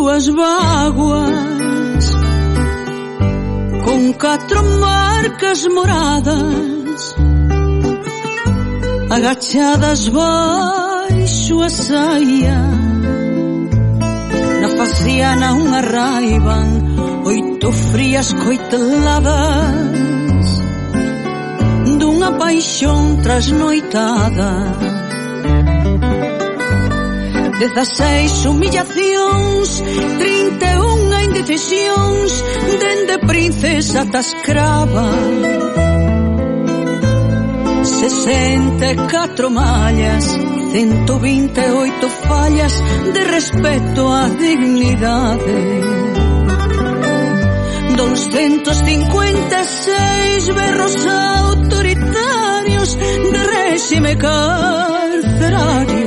súas báguas, con 4 marcas moradas agachadas baixo a saia. Na faciana unha raiban 8 frías coiteladas dunha paixón trasnoitada. 16 humillacións, 31 indecisións, dende princesa ata escrava. 64 mallas, 128 fallas de respeto á dignidade. 256 berros autoritarios de réxime carcerario.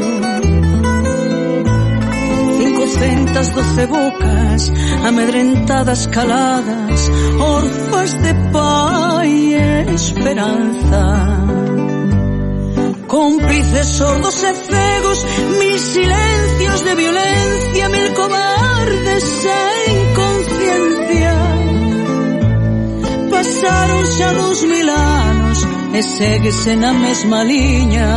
512 bocas amedrentadas caladas, orfas de pai e esperanza. Cómplices sordos e cegos, 1000 silencios de violencia, 1000 cobardes sen conciencia. Pasaron xa 2000 anos e séguese na mesma liña.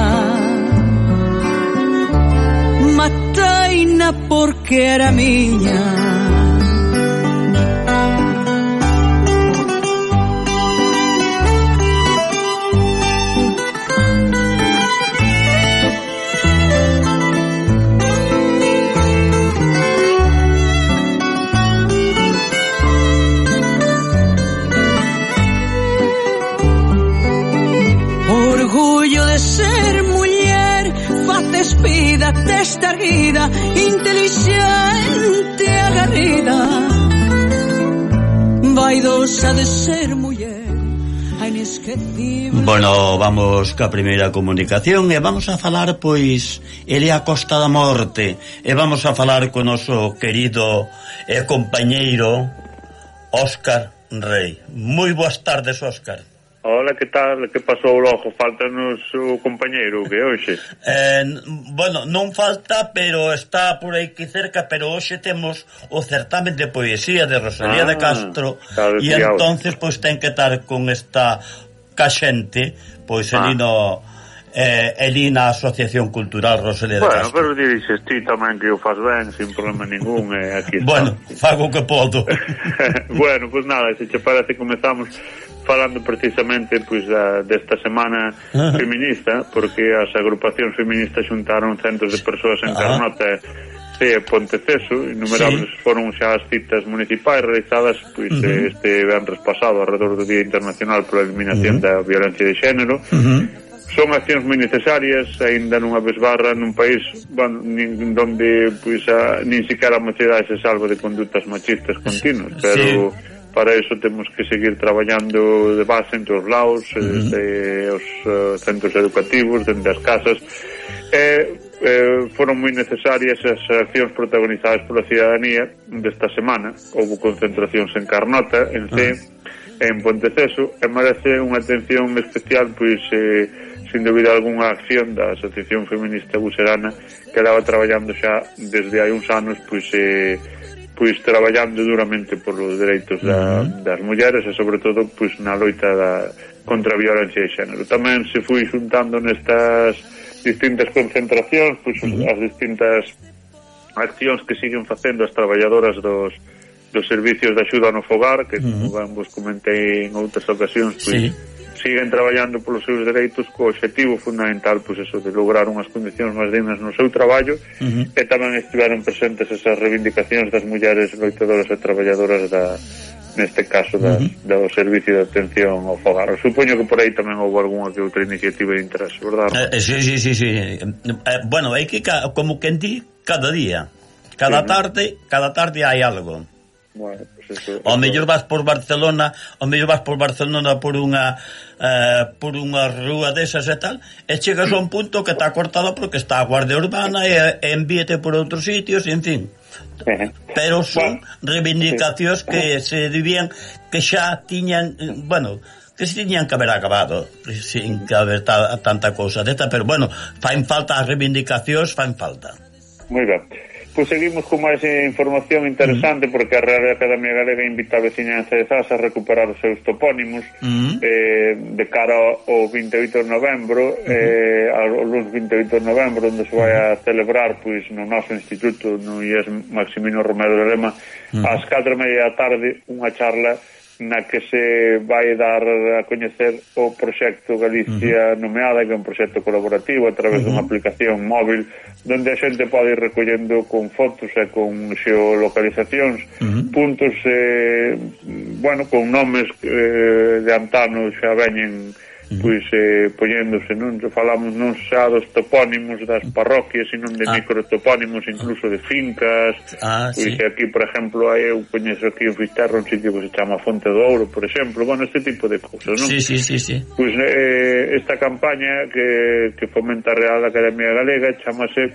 Mataina porque era miña. Orgullo de ser muller, faz despida, testa erguida, inteligente, agarrida, vaidosa de ser muller, inesquecible. Bueno, vamos ca primeira comunicación e vamos a falar, pois, ele a Costa da Morte, e vamos a falar con o noso querido e compañeiro Óscar Rei. Moi boas tardes, Óscar. Hola, que tal? Que pasou logo? Faltanos o compañeiro que hoxe? Bueno, non falta, pero está por aí que cerca, pero hoxe temos o certamen de poesía de Rosalía de Castro, e entonces pois ten que estar con esta caxente, pois elina Asociación Cultural Rosalía de Castro. Bueno, pero dixes ti tamén que o faz ben, sin problema ningún, aquí está. Bueno, fago o que podo. Bueno, pois nada, se che parece comezamos falando precisamente pois desta semana feminista, porque as agrupacións feministas xuntaron centos de persoas en Carnota e Ponteceso, innumerables foron xa as citas municipais realizadas pois este venres pasado alrededor do Día Internacional pola Eliminación da Violencia de Xénero. Son accións moi necesarias, aínda nunha besbarra nun país donde pois nin siquiera a mocidade se salva de condutas machistas continuas, pero para iso temos que seguir traballando de base en todos os lados, desde os centros educativos, dende as casas. Foron moi necesarias as accións protagonizadas pola cidadanía desta semana. Houve concentracións en Carnota, en Cee, en Ponteceso, e merece unha atención especial, pois, sin dúbida algunha acción da Asociación Feminista Buserana, que estaba traballando xa desde hai uns anos, pois traballando duramente por os dereitos das mulleres e sobre todo pois na loita contra a violencia de xénero. Tamén se foi xuntando nestas distintas concentracións pois as distintas accións que siguen facendo as traballadoras dos servicios de axuda no fogar, que como vos comentei en outras ocasións, pois siguen traballando polos seus dereitos co obxectivo fundamental, pois eso, de lograr unhas condicións máis dignas no seu traballo, e tamén estiveron presentes esas reivindicacións das mulleres loitadoras e traballadoras neste caso do servicio de atención ao fogar. Supoño que por aí tamén houve algunha que outra iniciativa de interés, verdad? Sí. Bueno, hai que, como quen di, cada día, cada tarde hai algo. Bueno, pues eso, o mellor vas por Barcelona por unha rúa desas e tal, e chegas a un punto que está cortado porque está a Guardia Urbana e envíete por outros sitios, en fin. Pero son reivindicacións que se debían, que xa tiñan, bueno, que se tiñan que haber acabado sin que haber tanta cousa desta, pero bueno, fan falta as reivindicacións, fan falta. Moi ben. Pois seguimos con máis información interesante porque a Real Academia Galega invita a veciñanza de Zas a recuperar os seus topónimos de cara ao 28 de novembro ao lunes 28 de novembro, onde se vai a celebrar pois no noso instituto, no IES Maximino Romero de Lema, ás 4:30 da tarde, unha charla na que se vai dar a coñecer o proxecto Galicia Nomeada, que é un proxecto colaborativo a través dunha aplicación móvil onde a xente pode ir recollendo con fotos e con xeolocalizacións puntos con nomes de antano xa veñen pois poñéndose, non falamos non xa dos topónimos das parroquias, sino de microtopónimos, incluso de fincas. Pois aquí, por exemplo, eu coñezo aquí en Fisterra un sitio que se chama Fonte do Ouro, por exemplo, este tipo de cousas, non? Sí. Pois esta campaña que fomenta a Real Academia Galega chamase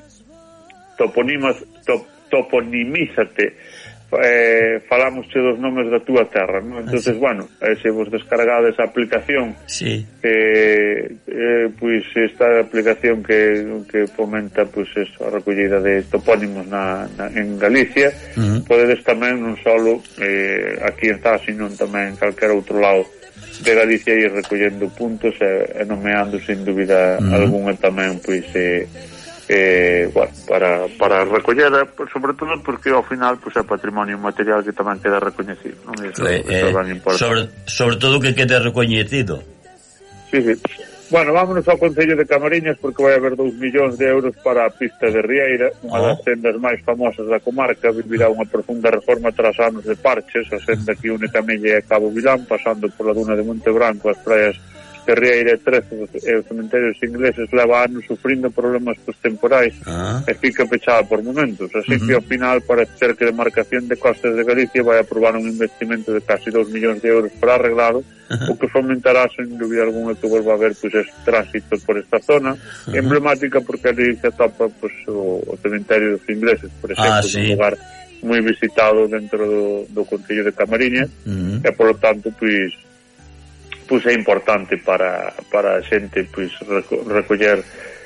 Toponimízate. Falámosche dos nomes da túa terra, non? Entonces, se vos descargades a aplicación, pois esta aplicación que fomenta pois a recollida de topónimos en Galicia, podedes tamén non só aquí en Zas, sino tamén en calquera outro lado de Galicia ir recollendo puntos e nomeando sin dúbida algunha tamén pois para recoller, sobre todo porque ao final pois é patrimonio material que tamén queda recoñecido, non? Sobre todo que quede recoñecido. Sí. Vámonos ao Concello de Camariñas porque vai haber 2 millóns de euros para a pista de Rieira, unha das sendas máis famosas da comarca. Vivirá unha profunda reforma tras anos de parches. A senda que une Camelle e Cabo Vilán, pasando pola duna de Monte Branco, as praias de Rieira e Trece e os cementerios ingleses, leva anos sufrindo problemas temporais e fica pechada por momentos, así que ao final parece ser que a Demarcación de Costas de Galicia vai aprobar un investimento de casi 2 millóns de euros para arreglado, o que fomentará sen dúbida alguna que volva a haber pois este tránsito por esta zona emblemática, porque ali se atopa pois o cementerio dos ingleses, por exemplo, un lugar moi visitado dentro do Concello de Camariñas, e polo tanto pois é importante para a xente pois recoller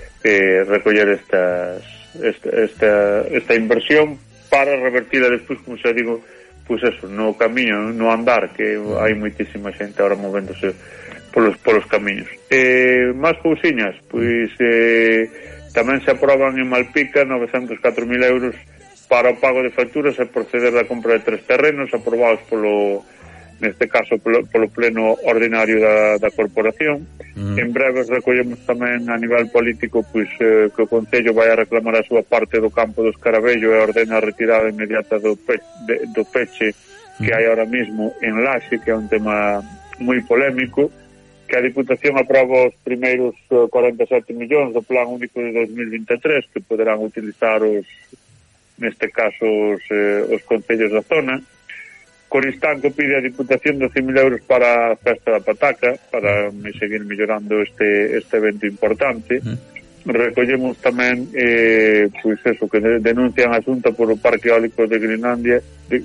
esta inversión para revertila despois, como xa digo, pois eso, no camiño, no andar, que hai moitísima xente ahora movéndose polos camiños. Más cousiñas, pois tamén se aproban en Malpica 904.000 euros para o pago de facturas e proceder da compra de 3 terrenos aprobados neste caso polo pleno ordinario da corporación. En breve recollemos tamén a nivel político pois que o Concello vai a reclamar a súa parte do campo do Escaravello e ordena a retirada inmediata do peche que hai ahora mismo en Laxe, que é un tema moi polémico, que a Diputación aproba os primeiros 47 millóns do Plan Único de 2023 que poderán utilizar neste caso os concellos da zona. Coristanco pide a Diputación 12.000 euros para a Festa da Pataca para seguir mellorando este evento importante. Recollemos tamén pois eso, que denuncian asunto por o Parque Eólico de Grinalia,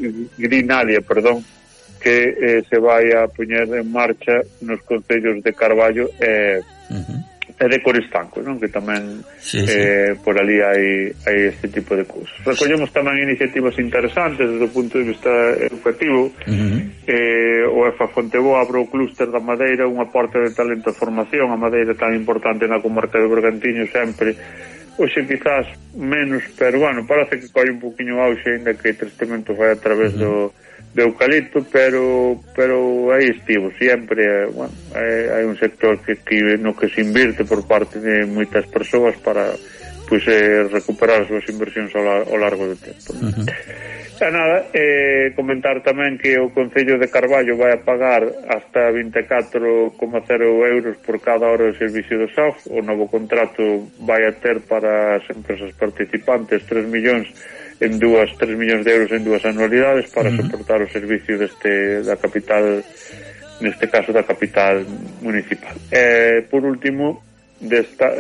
que se vai a poñer en marcha nos concellos de Carballo e de Coristanco, non? Que tamén por ali hai este tipo de cousas. Recollemos tamén iniciativas interesantes desde o punto de vista educativo. O EFA Fonteboa abre o clúster da madeira, unha porta de talento e formación. A madeira tan importante na comarca de Bergantiño sempre, hoxe quizás menos, pero parece que coi un poquinho auxe, ainda que Tristamento vai a través do eucalipto, pero aí estivo sempre. Hai un sector no que se invirte por parte de moitas persoas para pois recuperar as súas inversións ao largo do tempo. Comentar tamén que o Concello de Carballo vai a pagar hasta 24,0 euros por cada hora de servicio do SAF. O novo contrato vai a ter para as empresas participantes 3 millóns de euros en 2 anualidades para soportar o servicio da capital, neste caso da capital municipal. Por último,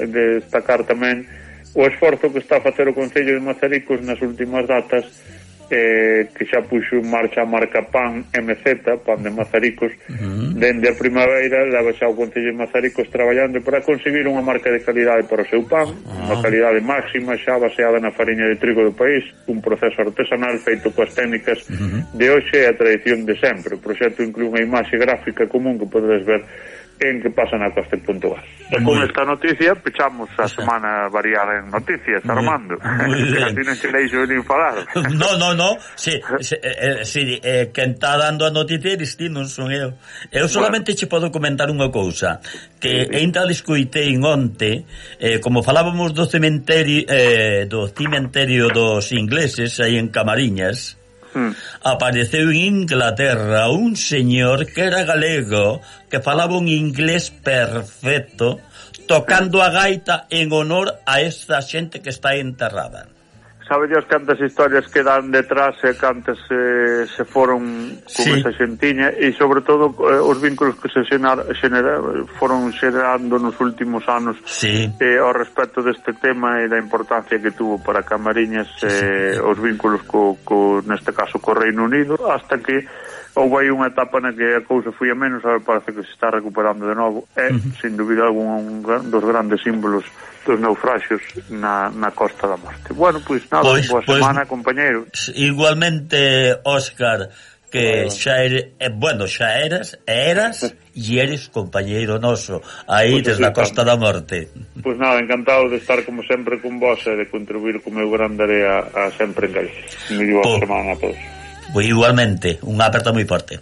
destacar tamén o esforzo que está a facer o Concello de Mazaricos nas últimas datas que xa puxo en marcha a marca Pan MZ, Pan de Mazaricos. Dende a primavera leva xa o Concello de Mazaricos traballando para conseguir unha marca de calidade para o seu pan, unha calidade máxima xa baseada na fariña de trigo do país, un proceso artesanal feito coas técnicas de hoxe e a tradición de sempre. O proxecto inclúe unha imaxe gráfica común que podedes ver en que pasa na Costa.gal. E con esta noticia pechamos a semana variada en noticias, Armando. Así non se deixo nin falar. No. Si, quen está dando a noticia eres ti, non son eu. Eu solamente che podo comentar unha cousa, que ainda descoitei onte, como falábamos do cementerio dos ingleses aí en Camariñas. Apareceu en Inglaterra un señor que era galego, que falaba un inglés perfecto, tocando a gaita en honor a esta xente que está enterrada. Sabe Dios cantas historias quedan detrás e cantas se foron con esa xentiña, e sobre todo os vínculos que se foron xerando nos últimos anos ao respecto deste tema e da importancia que tuvo para Camariñas, os vínculos neste caso co Reino Unido, hasta que houve aí unha etapa na que a cousa foi a menos. Ahora parece que se está recuperando de novo. É, sin dúbida, un dos grandes símbolos dos naufraxios na Costa da Morte. Bueno, pois nada, boa semana, compañeiro. Igualmente, Óscar, que xa eras e eres compañeiro noso aí desde a Costa da Morte. Pois nada, encantado de estar como sempre con vos e de contribuir co meu grande área a sempre en Galicia. Moi boa semana a todos. Pues igualmente, un aperto muy fuerte.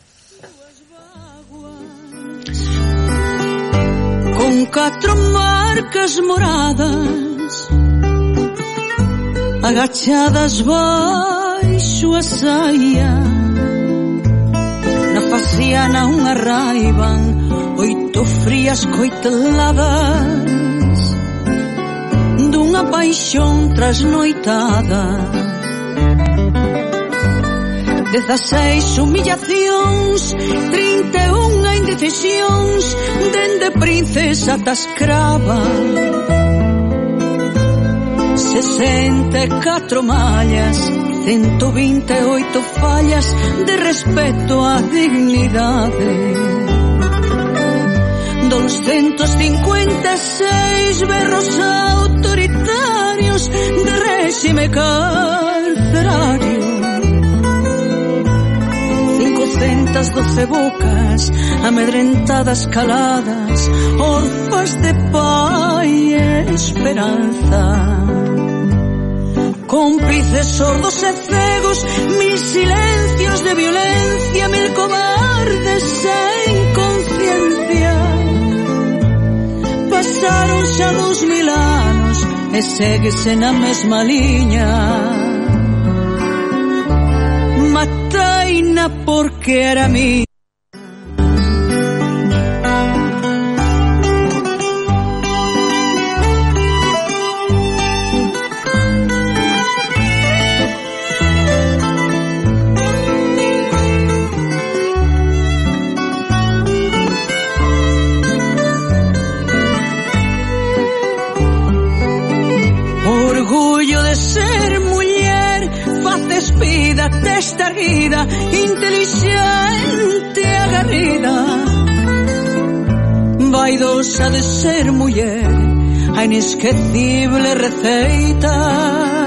Con 4 marcas moradas agachadas baixo a saia, na faciana unha raiban 8 frías coiteladas dunha paixón trasnoitada. 16 humillacións, 31 indecisións, dende princesa ata escrava. 64 mallas, 128 fallas de respeto á dignidade. 256 berros autoritarios de réxime carcerario. 512 bocas amedrentadas, caladas, orfas de pai e esperanza. Cómplices sordos e cegos, 1000 silencios de violencia, 1000 cobardes sen conciencia. Pasaron xa 2000 anos e séguese na mesma liña. Mataina porque era mía. Orgullo de ser muller, faz despida, testa erguida, inteligente, agarrida. Vaidosa de ser muller, a inesquecible receita.